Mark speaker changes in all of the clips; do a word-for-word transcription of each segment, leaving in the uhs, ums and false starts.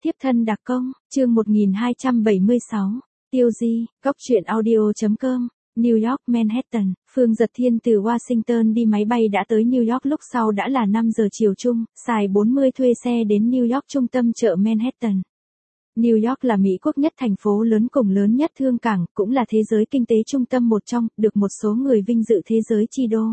Speaker 1: Tiếp thân đặc công, chương một nghìn hai trăm bảy mươi sáu, Tiêu Di, góc truyện audio chấm com, New York, Manhattan, Phương Dật Thiên từ Washington đi máy bay đã tới New York lúc sau đã là năm giờ chiều chung, xài bốn mươi thuê xe đến New York trung tâm chợ Manhattan. New York là Mỹ quốc nhất thành phố lớn cùng lớn nhất thương cảng, cũng là thế giới kinh tế trung tâm một trong, được một số người vinh dự thế giới chi đô.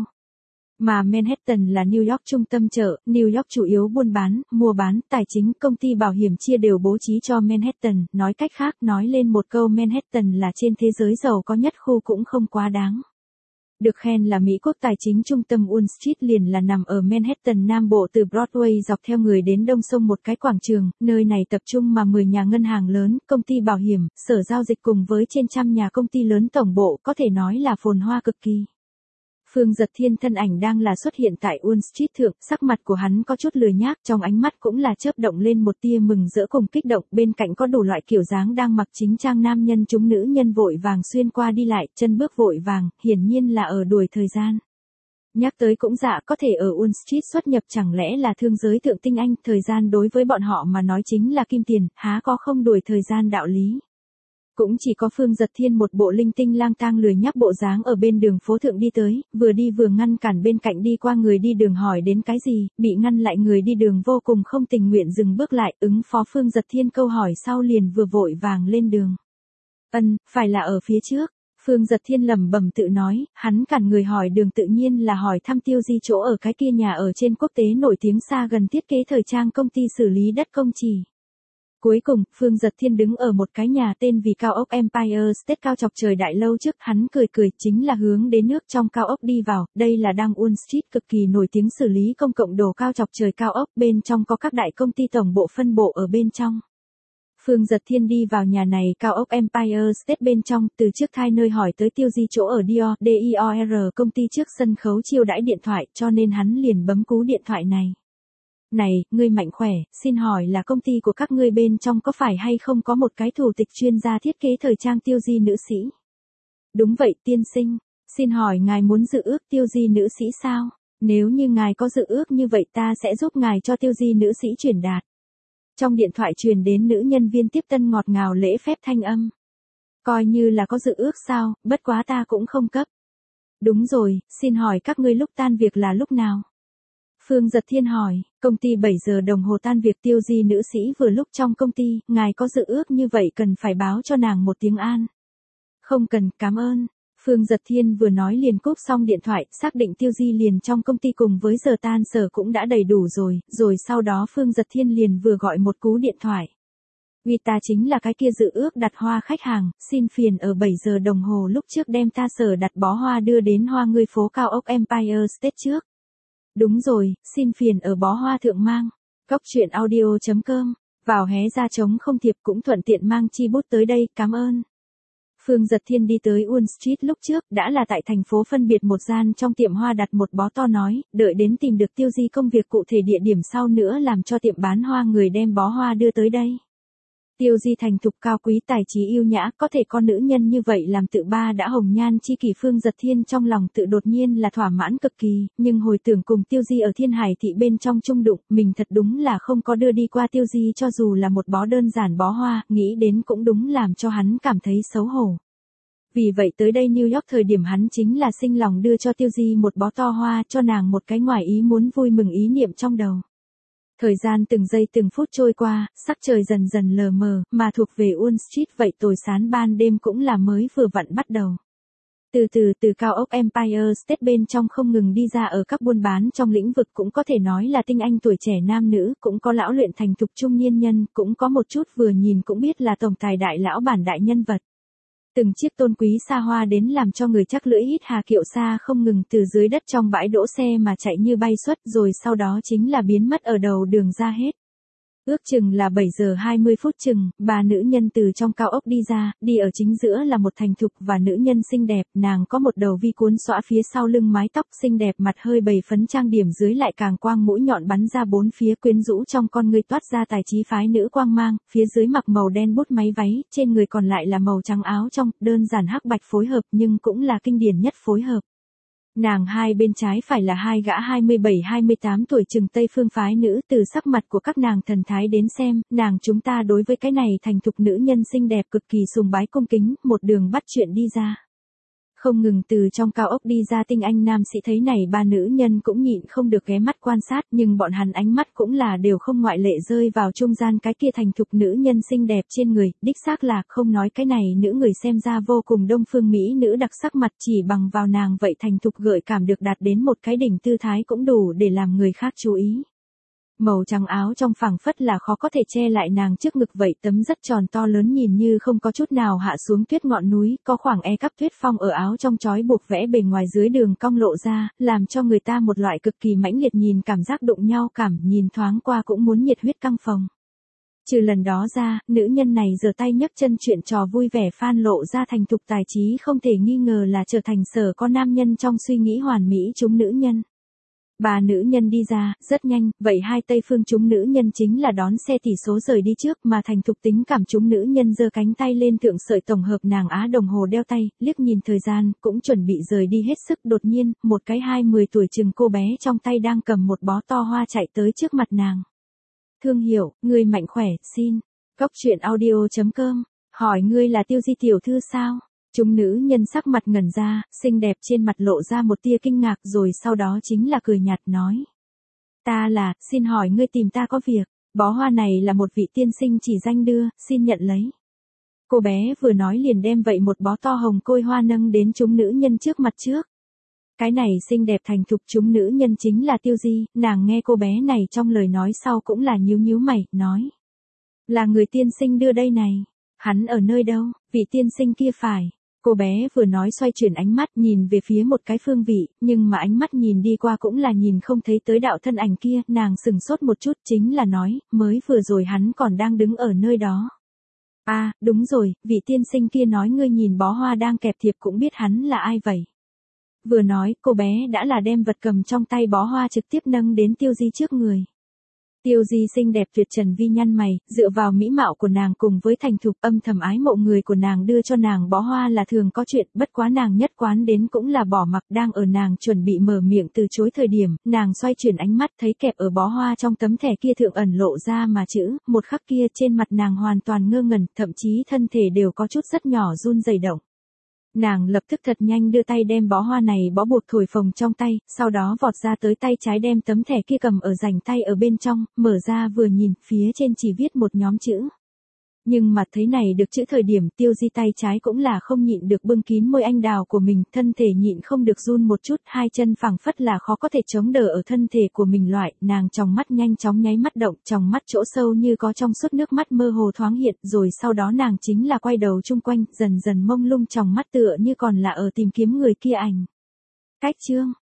Speaker 1: Mà Manhattan là New York trung tâm chợ, New York chủ yếu buôn bán, mua bán, tài chính, công ty bảo hiểm chia đều bố trí cho Manhattan, nói cách khác nói lên một câu Manhattan là trên thế giới giàu có nhất khu cũng không quá đáng. Được khen là Mỹ quốc tài chính trung tâm Wall Street liền là nằm ở Manhattan Nam Bộ từ Broadway dọc theo người đến đông sông một cái quảng trường, nơi này tập trung mà mười nhà ngân hàng lớn, công ty bảo hiểm, sở giao dịch cùng với trên trăm nhà công ty lớn tổng bộ có thể nói là phồn hoa cực kỳ. Phương Dật Thiên thân ảnh đang là xuất hiện tại Wall Street thượng, sắc mặt của hắn có chút lười nhác, trong ánh mắt cũng là chớp động lên một tia mừng rỡ cùng kích động, bên cạnh có đủ loại kiểu dáng đang mặc chính trang nam nhân chúng nữ nhân vội vàng xuyên qua đi lại, chân bước vội vàng, hiển nhiên là ở đuổi thời gian. Nhắc tới cũng dạ, có thể ở Wall Street xuất nhập chẳng lẽ là thương giới thượng tinh anh, thời gian đối với bọn họ mà nói chính là kim tiền, há có không đuổi thời gian đạo lý. Cũng chỉ có Phương Dật Thiên một bộ linh tinh lang tang lười nhác bộ dáng ở bên đường phố thượng đi tới, vừa đi vừa ngăn cản bên cạnh đi qua người đi đường hỏi đến cái gì, bị ngăn lại người đi đường vô cùng không tình nguyện dừng bước lại, ứng phó Phương Dật Thiên câu hỏi sau liền vừa vội vàng lên đường. Ân, phải là ở phía trước. Phương Dật Thiên lẩm bẩm tự nói, hắn cản người hỏi đường tự nhiên là hỏi thăm Tiêu Di chỗ ở cái kia nhà ở trên quốc tế nổi tiếng xa gần thiết kế thời trang công ty xử lý đất công trì. Cuối cùng, Phương Dật Thiên đứng ở một cái nhà tên vì cao ốc Empire State cao chọc trời đại lâu trước, hắn cười cười chính là hướng đến nước trong cao ốc đi vào, đây là đang Wall Street cực kỳ nổi tiếng xử lý công cộng đồ cao chọc trời cao ốc, bên trong có các đại công ty tổng bộ phân bộ ở bên trong. Phương Dật Thiên đi vào nhà này cao ốc Empire State bên trong, từ trước thai nơi hỏi tới Tiêu Di chỗ ở Dior, D I O R công ty trước sân khấu chiêu đãi điện thoại, cho nên hắn liền bấm cú điện thoại này. Này, ngươi mạnh khỏe, xin hỏi là công ty của các ngươi bên trong có phải hay không có một cái thủ tịch chuyên gia thiết kế thời trang Tiêu Di nữ sĩ? Đúng vậy tiên sinh, xin hỏi ngài muốn dự ước Tiêu Di nữ sĩ sao? Nếu như ngài có dự ước như vậy ta sẽ giúp ngài cho Tiêu Di nữ sĩ chuyển đạt. Trong điện thoại truyền đến nữ nhân viên tiếp tân ngọt ngào lễ phép thanh âm. Coi như là có dự ước sao, bất quá ta cũng không cấp. Đúng rồi, xin hỏi các ngươi lúc tan việc là lúc nào? Phương Dật Thiên hỏi, công ty bảy giờ đồng hồ tan việc Tiêu Di nữ sĩ vừa lúc trong công ty, ngài có dự ước như vậy cần phải báo cho nàng một tiếng an. Không cần, cảm ơn. Phương Dật Thiên vừa nói liền cúp xong điện thoại, xác định Tiêu Di liền trong công ty cùng với giờ tan sở cũng đã đầy đủ rồi, rồi sau đó Phương Dật Thiên liền vừa gọi một cú điện thoại. Vì ta chính là cái kia dự ước đặt hoa khách hàng, xin phiền ở bảy giờ đồng hồ lúc trước đem ta sở đặt bó hoa đưa đến hoa ngươi phố cao ốc Empire State trước. Đúng rồi, xin phiền ở bó hoa thượng mang. Góc truyện audio chấm com, vào hé ra trống không thiệp cũng thuận tiện mang chi bút tới đây, cảm ơn. Phương Dật Thiên đi tới Wall Street lúc trước, đã là tại thành phố phân biệt một gian trong tiệm hoa đặt một bó to nói, đợi đến tìm được Tiêu Di công việc cụ thể địa điểm sau nữa làm cho tiệm bán hoa người đem bó hoa đưa tới đây. Tiêu Di thành thục cao quý tài trí yêu nhã, có thể con nữ nhân như vậy làm tự ba đã hồng nhan chi kỷ. Phương Dật Thiên trong lòng tự đột nhiên là thỏa mãn cực kỳ, nhưng hồi tưởng cùng Tiêu Di ở Thiên Hải thị bên trong chung đụng, mình thật đúng là không có đưa đi qua Tiêu Di cho dù là một bó đơn giản bó hoa, nghĩ đến cũng đúng làm cho hắn cảm thấy xấu hổ. Vì vậy tới đây New York thời điểm hắn chính là sinh lòng đưa cho Tiêu Di một bó to hoa, cho nàng một cái ngoài ý muốn vui mừng ý niệm trong đầu. Thời gian từng giây từng phút trôi qua, sắc trời dần dần lờ mờ, mà thuộc về Wall Street vậy tối sán ban đêm cũng là mới vừa vặn bắt đầu. Từ từ từ cao ốc Empire State bên trong không ngừng đi ra ở các buôn bán trong lĩnh vực cũng có thể nói là tinh anh tuổi trẻ nam nữ, cũng có lão luyện thành thục trung niên nhân, cũng có một chút vừa nhìn cũng biết là tổng tài đại lão bản đại nhân vật. Từng chiếc tôn quý xa hoa đến làm cho người chắc lưỡi hít hà kiệu xa không ngừng từ dưới đất trong bãi đỗ xe mà chạy như bay xuất rồi sau đó chính là biến mất ở đầu đường ra hết. Ước chừng là bảy giờ hai mươi phút chừng, ba nữ nhân từ trong cao ốc đi ra, đi ở chính giữa là một thành thục và nữ nhân xinh đẹp, nàng có một đầu vi cuốn xõa phía sau lưng mái tóc xinh đẹp mặt hơi bầy phấn trang điểm dưới lại càng quang mũi nhọn bắn ra bốn phía quyến rũ trong con người toát ra tài trí phái nữ quang mang, phía dưới mặc màu đen bút máy váy, trên người còn lại là màu trắng áo trong, đơn giản hắc bạch phối hợp nhưng cũng là kinh điển nhất phối hợp. Nàng hai bên trái phải là hai gã hai mươi bảy hai mươi tám tuổi chừng Tây phương phái nữ, từ sắc mặt của các nàng thần thái đến xem, nàng chúng ta đối với cái này thành thục nữ nhân xinh đẹp cực kỳ sùng bái cung kính, một đường bắt chuyện đi ra. Không ngừng từ trong cao ốc đi ra tinh anh nam sĩ thấy này ba nữ nhân cũng nhịn không được ghé mắt quan sát, nhưng bọn hắn ánh mắt cũng là đều không ngoại lệ rơi vào trung gian cái kia thành thục nữ nhân xinh đẹp trên người, đích xác là không nói cái này nữ người xem ra vô cùng đông phương mỹ nữ đặc sắc mặt, chỉ bằng vào nàng vậy thành thục gợi cảm được đạt đến một cái đỉnh tư thái cũng đủ để làm người khác chú ý. Màu trắng áo trong phẳng phất là khó có thể che lại nàng trước ngực vậy tấm rất tròn to lớn nhìn như không có chút nào hạ xuống tuyết ngọn núi, có khoảng e cắp tuyết phong ở áo trong trói buộc vẽ bề ngoài dưới đường cong lộ ra, làm cho người ta một loại cực kỳ mãnh liệt nhìn cảm giác đụng nhau cảm, nhìn thoáng qua cũng muốn nhiệt huyết căng phồng. Trừ lần đó ra, nữ nhân này giơ tay nhấc chân chuyện trò vui vẻ phan lộ ra thành thục tài trí không thể nghi ngờ là trở thành sở có nam nhân trong suy nghĩ hoàn mỹ chúng nữ nhân. Ba nữ nhân đi ra, rất nhanh, vậy hai Tây phương chúng nữ nhân chính là đón xe tỷ số rời đi trước mà thành thục tính cảm chúng nữ nhân giơ cánh tay lên thượng sợi tổng hợp nàng á đồng hồ đeo tay, liếc nhìn thời gian, cũng chuẩn bị rời đi hết sức đột nhiên, một cái hai mươi tuổi chừng cô bé trong tay đang cầm một bó to hoa chạy tới trước mặt nàng. Thương hiệu, người mạnh khỏe, xin. Cóc truyện audio chấm com, hỏi ngươi là Tiêu Di tiểu thư sao? Chúng nữ nhân sắc mặt ngẩn ra, xinh đẹp trên mặt lộ ra một tia kinh ngạc rồi sau đó chính là cười nhạt nói. Ta là, xin hỏi ngươi tìm ta có việc, bó hoa này là một vị tiên sinh chỉ danh đưa, xin nhận lấy. Cô bé vừa nói liền đem vậy một bó to hồng côi hoa nâng đến chúng nữ nhân trước mặt trước. Cái này xinh đẹp thành thục chúng nữ nhân chính là Tiêu Di, nàng nghe cô bé này trong lời nói sau cũng là nhíu nhíu mày, nói. Là người tiên sinh đưa đây này, hắn ở nơi đâu, vị tiên sinh kia phải. Cô bé vừa nói xoay chuyển ánh mắt nhìn về phía một cái phương vị, nhưng mà ánh mắt nhìn đi qua cũng là nhìn không thấy tới đạo thân ảnh kia, nàng sừng sốt một chút chính là nói, mới vừa rồi hắn còn đang đứng ở nơi đó. À, đúng rồi, vị tiên sinh kia nói ngươi nhìn bó hoa đang kẹp thiệp cũng biết hắn là ai vậy. Vừa nói, cô bé đã là đem vật cầm trong tay bó hoa trực tiếp nâng đến Tiêu Di trước người. Tiêu Di xinh đẹp tuyệt trần vi nhăn mày, dựa vào mỹ mạo của nàng cùng với thành thục âm thầm ái mộ người của nàng đưa cho nàng bó hoa là thường có chuyện, bất quá nàng nhất quán đến cũng là bỏ mặc đang ở nàng chuẩn bị mở miệng từ chối thời điểm, nàng xoay chuyển ánh mắt thấy kẹp ở bó hoa trong tấm thẻ kia thượng ẩn lộ ra mà chữ, một khắc kia trên mặt nàng hoàn toàn ngơ ngẩn, thậm chí thân thể đều có chút rất nhỏ run rẩy động. Nàng lập tức thật nhanh đưa tay đem bó hoa này bó buộc thổi phồng trong tay, sau đó vọt ra tới tay trái đem tấm thẻ kia cầm ở rảnh tay ở bên trong, mở ra vừa nhìn, phía trên chỉ viết một nhóm chữ. Nhưng mà thấy này được chữ thời điểm Tiêu Di tay trái cũng là không nhịn được bưng kín môi anh đào của mình, thân thể nhịn không được run một chút, hai chân phẳng phất là khó có thể chống đỡ ở thân thể của mình loại, nàng trong mắt nhanh chóng nháy mắt động, trong mắt chỗ sâu như có trong suốt nước mắt mơ hồ thoáng hiện, rồi sau đó nàng chính là quay đầu chung quanh, dần dần mông lung trong mắt tựa như còn là ở tìm kiếm người kia ảnh. Cách chương,